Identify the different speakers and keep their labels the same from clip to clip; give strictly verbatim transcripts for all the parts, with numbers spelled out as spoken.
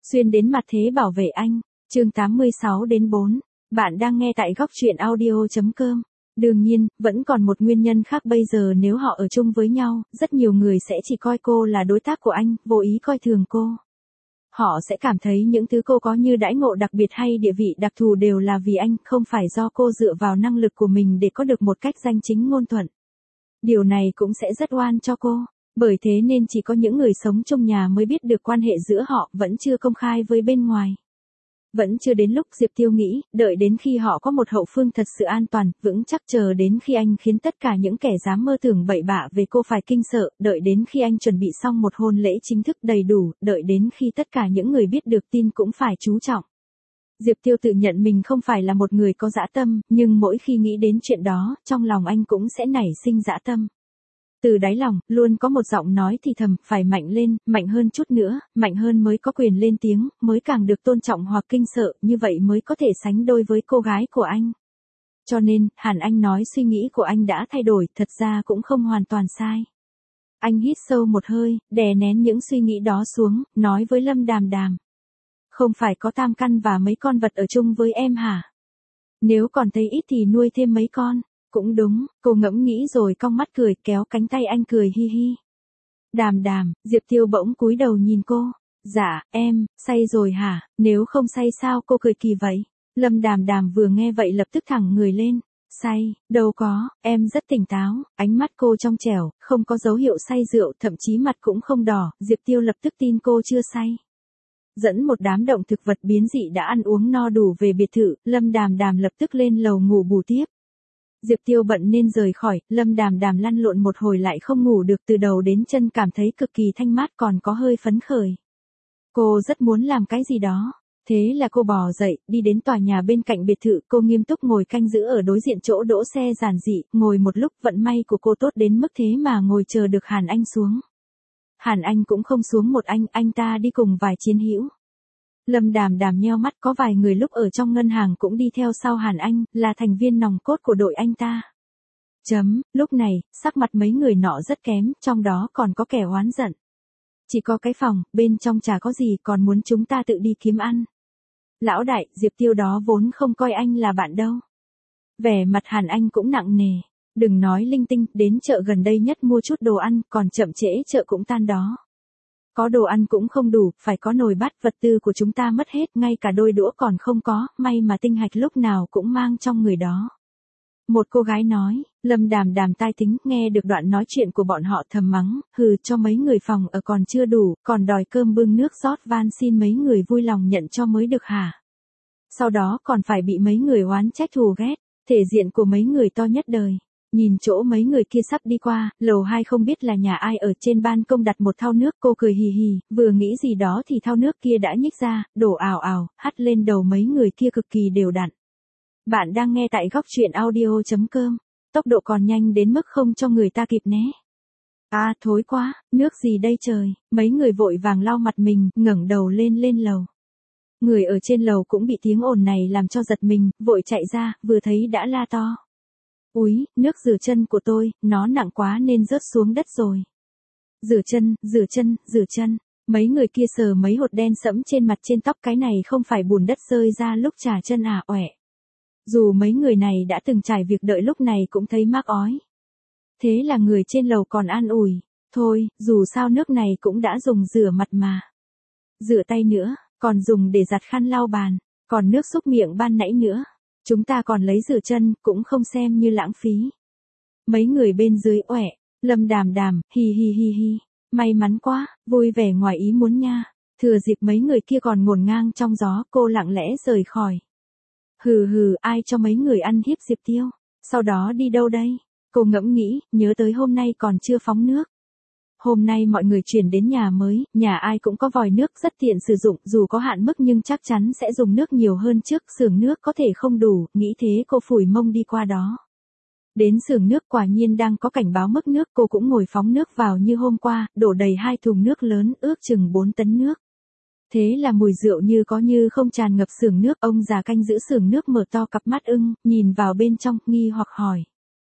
Speaker 1: Xuyên đến mặt thế bảo vệ anh, chương tám mươi sáu đến bốn. Bạn đang nghe tại góc truyện audio.com. Đương nhiên, vẫn còn một nguyên nhân khác bây giờ nếu họ ở chung với nhau, rất nhiều người sẽ chỉ coi cô là đối tác của anh, vô ý coi thường cô. Họ sẽ cảm thấy những thứ cô có như đãi ngộ đặc biệt hay địa vị đặc thù đều là vì anh, không phải do cô dựa vào năng lực của mình để có được một cách danh chính ngôn thuận. Điều này cũng sẽ rất oan cho cô. Bởi thế nên chỉ có những người sống chung nhà mới biết được quan hệ giữa họ, vẫn chưa công khai với bên ngoài. Vẫn chưa đến lúc Diệp Tiêu nghĩ, đợi đến khi họ có một hậu phương thật sự an toàn, vững chắc, chờ đến khi anh khiến tất cả những kẻ dám mơ tưởng bậy bạ về cô phải kinh sợ, đợi đến khi anh chuẩn bị xong một hôn lễ chính thức đầy đủ, đợi đến khi tất cả những người biết được tin cũng phải chú trọng. Diệp Tiêu tự nhận mình không phải là một người có dã tâm, nhưng mỗi khi nghĩ đến chuyện đó, trong lòng anh cũng sẽ nảy sinh dã tâm. Từ đáy lòng, luôn có một giọng nói thì thầm, phải mạnh lên, mạnh hơn chút nữa, mạnh hơn mới có quyền lên tiếng, mới càng được tôn trọng hoặc kinh sợ, như vậy mới có thể sánh đôi với cô gái của anh. Cho nên, Hàn Anh nói suy nghĩ của anh đã thay đổi, thật ra cũng không hoàn toàn sai. Anh hít sâu một hơi, đè nén những suy nghĩ đó xuống, nói với Lâm Đàm Đàm. Không phải có tam căn và mấy con vật ở chung với em hả? Nếu còn thấy ít thì nuôi thêm mấy con. Cũng đúng, cô ngẫm nghĩ rồi cong mắt cười, kéo cánh tay anh cười hi hi. Đàm Đàm, Diệp Tiêu bỗng cúi đầu nhìn cô. Dạ, em, say rồi hả? Nếu không say sao cô cười kỳ vậy? Lâm Đàm Đàm vừa nghe vậy lập tức thẳng người lên. Say, đâu có, em rất tỉnh táo. Ánh mắt cô trong trẻo, không có dấu hiệu say rượu, thậm chí mặt cũng không đỏ. Diệp Tiêu lập tức tin cô chưa say. Dẫn một đám động thực vật biến dị đã ăn uống no đủ về biệt thự, Lâm Đàm Đàm lập tức lên lầu ngủ bù tiếp. Diệp Tiêu bận nên rời khỏi, Lâm Đàm Đàm lăn lộn một hồi lại không ngủ được, từ đầu đến chân cảm thấy cực kỳ thanh mát, còn có hơi phấn khởi. Cô rất muốn làm cái gì đó. Thế là cô bò dậy, đi đến tòa nhà bên cạnh biệt thự, cô nghiêm túc ngồi canh giữ ở đối diện chỗ đỗ xe giản dị, ngồi một lúc, vận may của cô tốt đến mức thế mà ngồi chờ được Hàn Anh xuống. Hàn Anh cũng không xuống một anh, anh ta đi cùng vài chiến hữu. Lâm Đàm Đàm nheo mắt, có vài người lúc ở trong ngân hàng cũng đi theo sau Hàn Anh, là thành viên nòng cốt của đội anh ta. Chấm, lúc này, sắc mặt mấy người nọ rất kém, trong đó còn có kẻ oán giận. Chỉ có cái phòng, bên trong chả có gì, còn muốn chúng ta tự đi kiếm ăn. Lão đại, Diệp Tiêu đó vốn không coi anh là bạn đâu. Vẻ mặt Hàn Anh cũng nặng nề. Đừng nói linh tinh, đến chợ gần đây nhất mua chút đồ ăn, còn chậm trễ chợ cũng tan đó. Có đồ ăn cũng không đủ, phải có nồi bát, vật tư của chúng ta mất hết, ngay cả đôi đũa còn không có, may mà tinh hạch lúc nào cũng mang trong người đó. Một cô gái nói, Lâm Đàm Đàm tai tính, nghe được đoạn nói chuyện của bọn họ thầm mắng, hừ, cho mấy người phòng ở còn chưa đủ, còn đòi cơm bưng nước rót, van xin mấy người vui lòng nhận cho mới được hả? Sau đó còn phải bị mấy người oán trách thù ghét, thể diện của mấy người to nhất đời. Nhìn chỗ mấy người kia sắp đi qua, lầu hai không biết là nhà ai ở trên ban công đặt một thau nước, cô cười hì hì, vừa nghĩ gì đó thì thau nước kia đã nhích ra, đổ ào ào, hắt lên đầu mấy người kia cực kỳ đều đặn. Bạn đang nghe tại góc truyện audio.com, tốc độ còn nhanh đến mức không cho người ta kịp né. À thối quá, nước gì đây trời, mấy người vội vàng lau mặt mình, ngẩng đầu lên lên lầu. Người ở trên lầu cũng bị tiếng ồn này làm cho giật mình, vội chạy ra, vừa thấy đã la to. Úi, nước rửa chân của tôi, nó nặng quá nên rớt xuống đất rồi. Rửa chân, rửa chân, rửa chân. Mấy người kia sờ mấy hột đen sẫm trên mặt trên tóc, cái này không phải bùn đất rơi ra lúc chà chân à, oẻ. Dù mấy người này đã từng trải việc đợi lúc này cũng thấy mắc ói. Thế là người trên lầu còn an ủi, thôi, dù sao nước này cũng đã dùng rửa mặt mà. Rửa tay nữa, còn dùng để giặt khăn lau bàn, còn nước súc miệng ban nãy nữa. Chúng ta còn lấy rửa chân, cũng không xem như lãng phí. Mấy người bên dưới oẻ, Lâm Đàm Đàm, hi hi hi hi, may mắn quá, vui vẻ ngoài ý muốn nha. Thừa dịp mấy người kia còn ngổn ngang trong gió, cô lặng lẽ rời khỏi. Hừ hừ, ai cho mấy người ăn hiếp Diệp Tiêu, sau đó đi đâu đây? Cô ngẫm nghĩ, nhớ tới hôm nay còn chưa phóng nước. Hôm nay mọi người chuyển đến nhà mới, nhà ai cũng có vòi nước rất tiện sử dụng, dù có hạn mức nhưng chắc chắn sẽ dùng nước nhiều hơn trước, xưởng nước có thể không đủ, nghĩ thế cô phủi mông đi qua đó. Đến xưởng nước quả nhiên đang có cảnh báo mức nước, cô cũng ngồi phóng nước vào như hôm qua, đổ đầy hai thùng nước lớn, ước chừng bốn tấn nước. Thế là mùi rượu như có như không tràn ngập xưởng nước, ông già canh giữ xưởng nước mở to cặp mắt ưng, nhìn vào bên trong, nghi hoặc hỏi.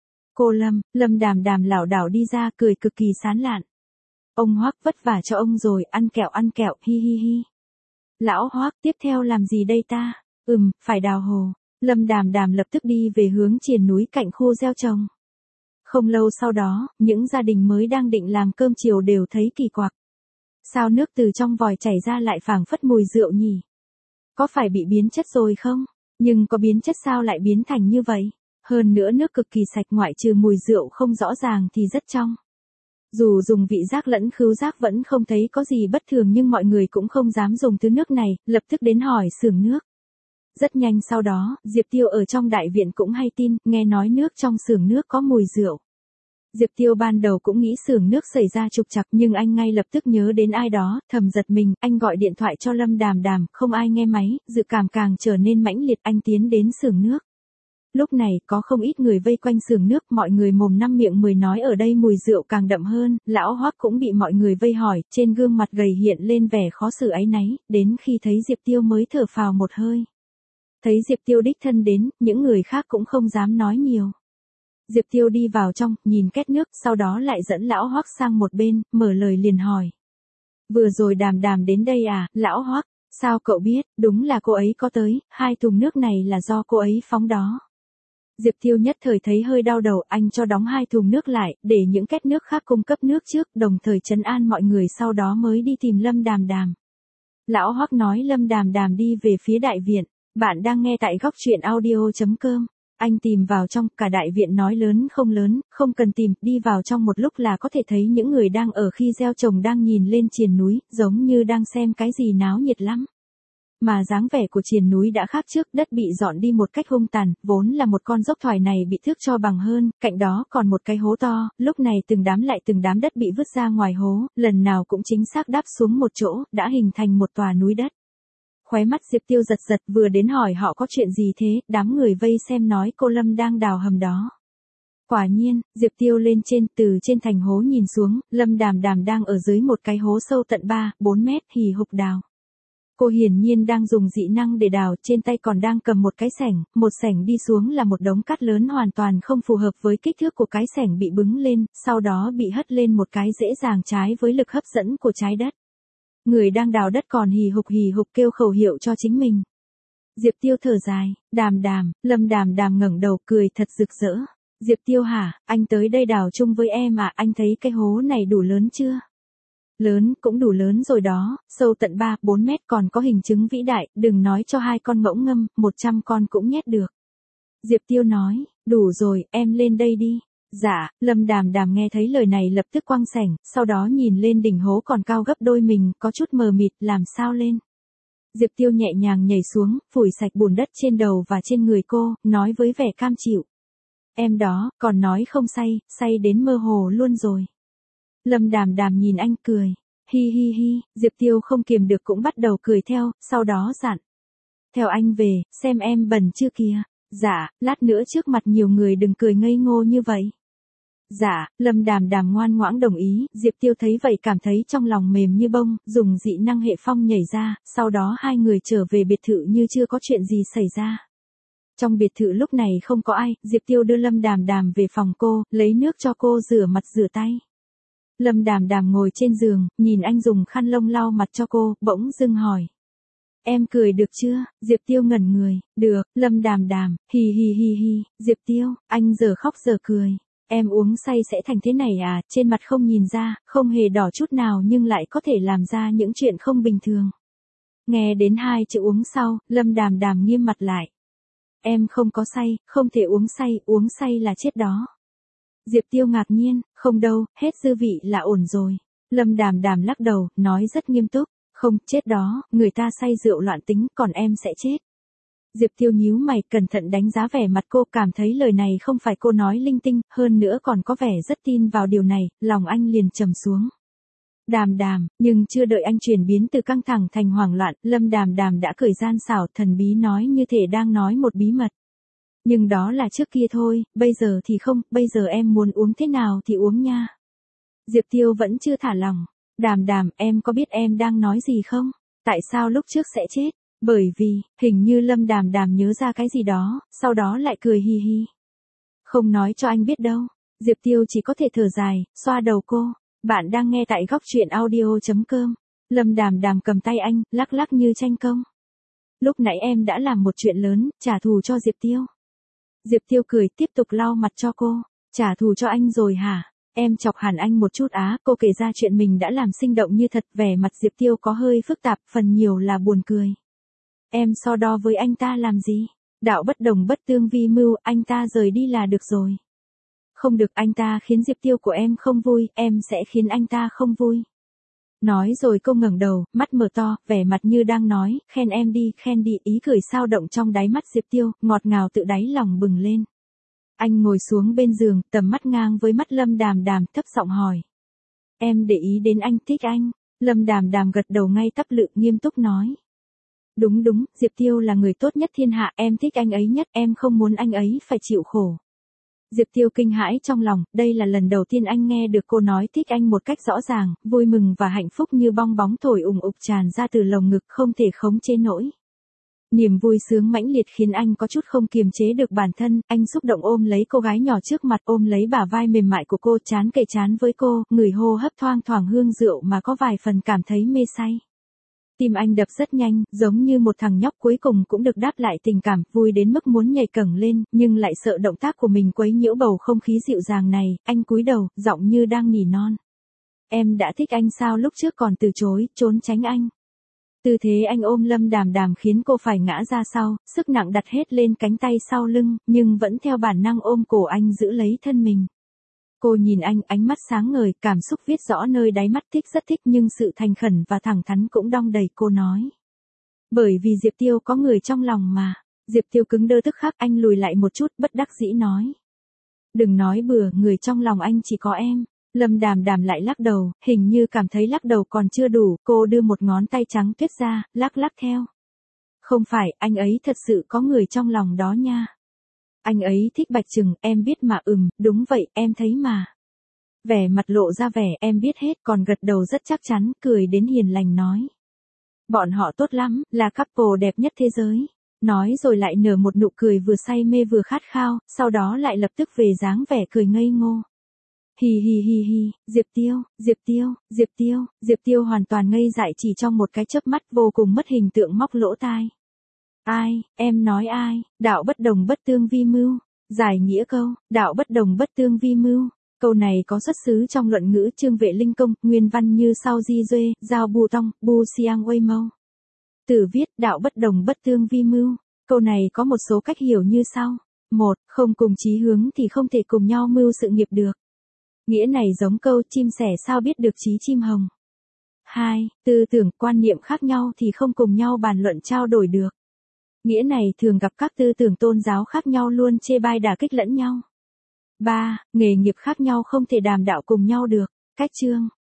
Speaker 1: Cô Lâm, Lâm Đàm Đàm lảo đảo đi ra, cười cực kỳ sán lạn. Ông Hoắc vất vả cho ông rồi, ăn kẹo ăn kẹo, hi hi hi. Lão Hoắc, tiếp theo làm gì đây ta? Ừm, phải đào hồ. Lâm Đàm Đàm lập tức đi về hướng triền núi cạnh khu gieo trồng. Không lâu sau đó, những gia đình mới đang định làm cơm chiều đều thấy kỳ quặc. Sao nước từ trong vòi chảy ra lại phảng phất mùi rượu nhỉ? Có phải bị biến chất rồi không? Nhưng có biến chất sao lại biến thành như vậy? Hơn nữa nước cực kỳ sạch, ngoại trừ mùi rượu không rõ ràng thì rất trong. Dù dùng vị giác lẫn khứu giác vẫn không thấy có gì bất thường, nhưng mọi người cũng không dám dùng thứ nước này, lập tức đến hỏi xưởng nước. Rất nhanh sau đó, Diệp Tiêu ở trong đại viện cũng hay tin, nghe nói nước trong xưởng nước có mùi rượu. Diệp Tiêu ban đầu cũng nghĩ xưởng nước xảy ra trục trặc, nhưng anh ngay lập tức nhớ đến ai đó, thầm giật mình, anh gọi điện thoại cho Lâm Đàm Đàm, không ai nghe máy, dự cảm càng trở nên mãnh liệt, anh tiến đến xưởng nước. Lúc này, có không ít người vây quanh xưởng nước, mọi người mồm năm miệng mười nói ở đây mùi rượu càng đậm hơn, lão Hoắc cũng bị mọi người vây hỏi, trên gương mặt gầy hiện lên vẻ khó xử áy náy, đến khi thấy Diệp Tiêu mới thở phào một hơi. Thấy Diệp Tiêu đích thân đến, những người khác cũng không dám nói nhiều. Diệp Tiêu đi vào trong, nhìn két nước, sau đó lại dẫn lão Hoắc sang một bên, mở lời liền hỏi. Vừa rồi Đàm Đàm đến đây à, lão Hoắc, sao cậu biết, đúng là cô ấy có tới, hai thùng nước này là do cô ấy phóng đó. Diệp Tiêu nhất thời thấy hơi đau đầu, anh cho đóng hai thùng nước lại, để những két nước khác cung cấp nước trước, đồng thời trấn an mọi người sau đó mới đi tìm Lâm Đàm Đàm. Lão Hoắc nói Lâm Đàm Đàm đi về phía đại viện, bạn đang nghe tại góc truyện audio chấm com. Anh tìm vào trong, cả đại viện nói lớn không lớn, không cần tìm, đi vào trong một lúc là có thể thấy những người đang ở khi gieo trồng đang nhìn lên triền núi, giống như đang xem cái gì náo nhiệt lắm. Mà dáng vẻ của triền núi đã khác trước, đất bị dọn đi một cách hung tàn, vốn là một con dốc thoải này bị thước cho bằng hơn, cạnh đó còn một cái hố to, lúc này từng đám lại từng đám đất bị vứt ra ngoài hố, lần nào cũng chính xác đáp xuống một chỗ, đã hình thành một tòa núi đất. Khóe mắt Diệp Tiêu giật giật, vừa đến hỏi họ có chuyện gì thế, đám người vây xem nói cô Lâm đang đào hầm đó. Quả nhiên, Diệp Tiêu lên trên, từ trên thành hố nhìn xuống, Lâm Đàm Đàm đang ở dưới một cái hố sâu tận ba, bốn mét, hì hục đào. Cô hiển nhiên đang dùng dị năng để đào, trên tay còn đang cầm một cái xẻng, một xẻng đi xuống là một đống cát lớn hoàn toàn không phù hợp với kích thước của cái xẻng bị bứng lên, sau đó bị hất lên một cái dễ dàng trái với lực hấp dẫn của trái đất. Người đang đào đất còn hì hục hì hục kêu khẩu hiệu cho chính mình. Diệp Tiêu thở dài, Đàm Đàm, Lâm Đàm Đàm ngẩng đầu cười thật rực rỡ. Diệp Tiêu hả, anh tới đây đào chung với em à, anh thấy cái hố này đủ lớn chưa? Lớn, cũng đủ lớn rồi đó, sâu tận ba, bốn mét còn có hình chứng vĩ đại, đừng nói cho hai con ngỗng ngâm, một trăm con cũng nhét được. Diệp Tiêu nói, đủ rồi, em lên đây đi. Dạ, Lâm Đàm Đàm nghe thấy lời này lập tức quăng xẻng, sau đó nhìn lên đỉnh hố còn cao gấp đôi mình, có chút mờ mịt, làm sao lên. Diệp Tiêu nhẹ nhàng nhảy xuống, phủi sạch bùn đất trên đầu và trên người cô, nói với vẻ cam chịu. Em đó, còn nói không say, say đến mơ hồ luôn rồi. Lâm Đàm Đàm nhìn anh cười. Hi hi hi, Diệp Tiêu không kiềm được cũng bắt đầu cười theo, sau đó dặn. Theo anh về, xem em bẩn chưa kìa. Dạ, lát nữa trước mặt nhiều người đừng cười ngây ngô như vậy. Dạ, Lâm Đàm Đàm ngoan ngoãn đồng ý, Diệp Tiêu thấy vậy cảm thấy trong lòng mềm như bông, dùng dị năng hệ phong nhảy ra, sau đó hai người trở về biệt thự như chưa có chuyện gì xảy ra. Trong biệt thự lúc này không có ai, Diệp Tiêu đưa Lâm Đàm Đàm về phòng cô, lấy nước cho cô rửa mặt rửa tay. Lâm Đàm Đàm ngồi trên giường, nhìn anh dùng khăn lông lau mặt cho cô, bỗng dưng hỏi. Em cười được chưa? Diệp Tiêu ngẩn người. Được, Lâm Đàm Đàm, hi hi hi hi, Diệp Tiêu, anh giờ khóc giờ cười. Em uống say sẽ thành thế này à, trên mặt không nhìn ra, không hề đỏ chút nào nhưng lại có thể làm ra những chuyện không bình thường. Nghe đến hai chữ uống sau, Lâm Đàm Đàm nghiêm mặt lại. Em không có say, không thể uống say, uống say là chết đó. Diệp Tiêu ngạc nhiên, không đâu, hết dư vị là ổn rồi. Lâm Đàm Đàm lắc đầu, nói rất nghiêm túc. Không, chết đó, người ta say rượu loạn tính, còn em sẽ chết. Diệp Tiêu nhíu mày, cẩn thận đánh giá vẻ mặt cô, cảm thấy lời này không phải cô nói linh tinh, hơn nữa còn có vẻ rất tin vào điều này, lòng anh liền trầm xuống. Đàm Đàm, nhưng chưa đợi anh chuyển biến từ căng thẳng thành hoảng loạn, Lâm Đàm Đàm đã cười gian xảo thần bí nói như thể đang nói một bí mật. Nhưng đó là trước kia thôi, bây giờ thì không, bây giờ em muốn uống thế nào thì uống nha. Diệp Tiêu vẫn chưa thả lòng. Đàm Đàm, em có biết em đang nói gì không? Tại sao lúc trước sẽ chết? Bởi vì, hình như Lâm Đàm Đàm nhớ ra cái gì đó, sau đó lại cười hi hi. Không nói cho anh biết đâu. Diệp Tiêu chỉ có thể thở dài, xoa đầu cô. Bạn đang nghe tại góc truyện audio chấm com. Lâm Đàm Đàm cầm tay anh, lắc lắc như tranh công. Lúc nãy em đã làm một chuyện lớn, trả thù cho Diệp Tiêu. Diệp Tiêu cười, tiếp tục lau mặt cho cô. Trả thù cho anh rồi hả? Em chọc hẳn anh một chút á, cô kể ra chuyện mình đã làm sinh động như thật, vẻ mặt Diệp Tiêu có hơi phức tạp, phần nhiều là buồn cười. Em so đo với anh ta làm gì? Đạo bất đồng bất tương vi mưu, anh ta rời đi là được rồi. Không được, anh ta khiến Diệp Tiêu của em không vui, em sẽ khiến anh ta không vui. Nói rồi cô ngẩng đầu, mắt mở to, vẻ mặt như đang nói, khen em đi, khen đi, ý cười sao động trong đáy mắt Diệp Tiêu, ngọt ngào tự đáy lòng bừng lên. Anh ngồi xuống bên giường, tầm mắt ngang với mắt Lâm Đàm Đàm, thấp giọng hỏi. Em để ý đến anh, thích anh. Lâm Đàm Đàm gật đầu ngay tắp lự, nghiêm túc nói. Đúng đúng, Diệp Tiêu là người tốt nhất thiên hạ, em thích anh ấy nhất, em không muốn anh ấy phải chịu khổ. Diệp Tiêu kinh hãi trong lòng, đây là lần đầu tiên anh nghe được cô nói thích anh một cách rõ ràng, vui mừng và hạnh phúc như bong bóng thổi ùng ục tràn ra từ lồng ngực không thể khống chế nổi. Niềm vui sướng mãnh liệt khiến anh có chút không kiềm chế được bản thân, anh xúc động ôm lấy cô gái nhỏ trước mặt, ôm lấy bả vai mềm mại của cô, trán kề trán với cô, người hô hấp thoang thoảng hương rượu mà có vài phần cảm thấy mê say. Tim anh đập rất nhanh, giống như một thằng nhóc cuối cùng cũng được đáp lại tình cảm, vui đến mức muốn nhảy cẫng lên, nhưng lại sợ động tác của mình quấy nhiễu bầu không khí dịu dàng này, anh cúi đầu, giọng như đang nỉ non. Em đã thích anh sao, lúc trước còn từ chối, trốn tránh anh. Tư thế anh ôm Lâm Đàm Đàm khiến cô phải ngã ra sau, sức nặng đặt hết lên cánh tay sau lưng, nhưng vẫn theo bản năng ôm cổ anh giữ lấy thân mình. Cô nhìn anh, ánh mắt sáng ngời, cảm xúc viết rõ nơi đáy mắt, thích rất thích, nhưng sự thành khẩn và thẳng thắn cũng đong đầy, cô nói. Bởi vì Diệp Tiêu có người trong lòng mà. Diệp Tiêu cứng đơ tức khắc, anh lùi lại một chút, bất đắc dĩ nói. Đừng nói bừa, người trong lòng anh chỉ có em. Lâm Đàm Đàm lại lắc đầu, hình như cảm thấy lắc đầu còn chưa đủ, cô đưa một ngón tay trắng tuyết ra, lắc lắc theo. Không phải, anh ấy thật sự có người trong lòng đó nha. Anh ấy thích Bạch Trừng, em biết mà. Ừm, đúng vậy, em thấy mà. Vẻ mặt lộ ra vẻ em biết hết, còn gật đầu rất chắc chắn, cười đến hiền lành nói. Bọn họ tốt lắm, là couple đẹp nhất thế giới. Nói rồi lại nở một nụ cười vừa say mê vừa khát khao, sau đó lại lập tức về dáng vẻ cười ngây ngô. Hì hì hì hì, Diệp Tiêu, Diệp Tiêu, Diệp Tiêu, Diệp Tiêu hoàn toàn ngây dại chỉ trong một cái chớp mắt, vô cùng mất hình tượng, móc lỗ tai. Ai, em nói ai, đạo bất đồng bất tương vi mưu. Giải nghĩa câu, đạo bất đồng bất tương vi mưu. Câu này có xuất xứ trong luận ngữ Trương Vệ Linh Công, nguyên văn như sau: Di Duê, Giao Bu Tong, Bu Siang Wei Mâu. Tử viết, đạo bất đồng bất tương vi mưu. Câu này có một số cách hiểu như sau. Một, không cùng chí hướng thì không thể cùng nhau mưu sự nghiệp được. Nghĩa này giống câu chim sẻ sao biết được chí chim hồng. Hai, tư tưởng, quan niệm khác nhau thì không cùng nhau bàn luận trao đổi được. Nghĩa này thường gặp các tư tưởng tôn giáo khác nhau luôn chê bai đả kích lẫn nhau. Ba, nghề nghiệp khác nhau không thể đàm đạo cùng nhau được. Cách chương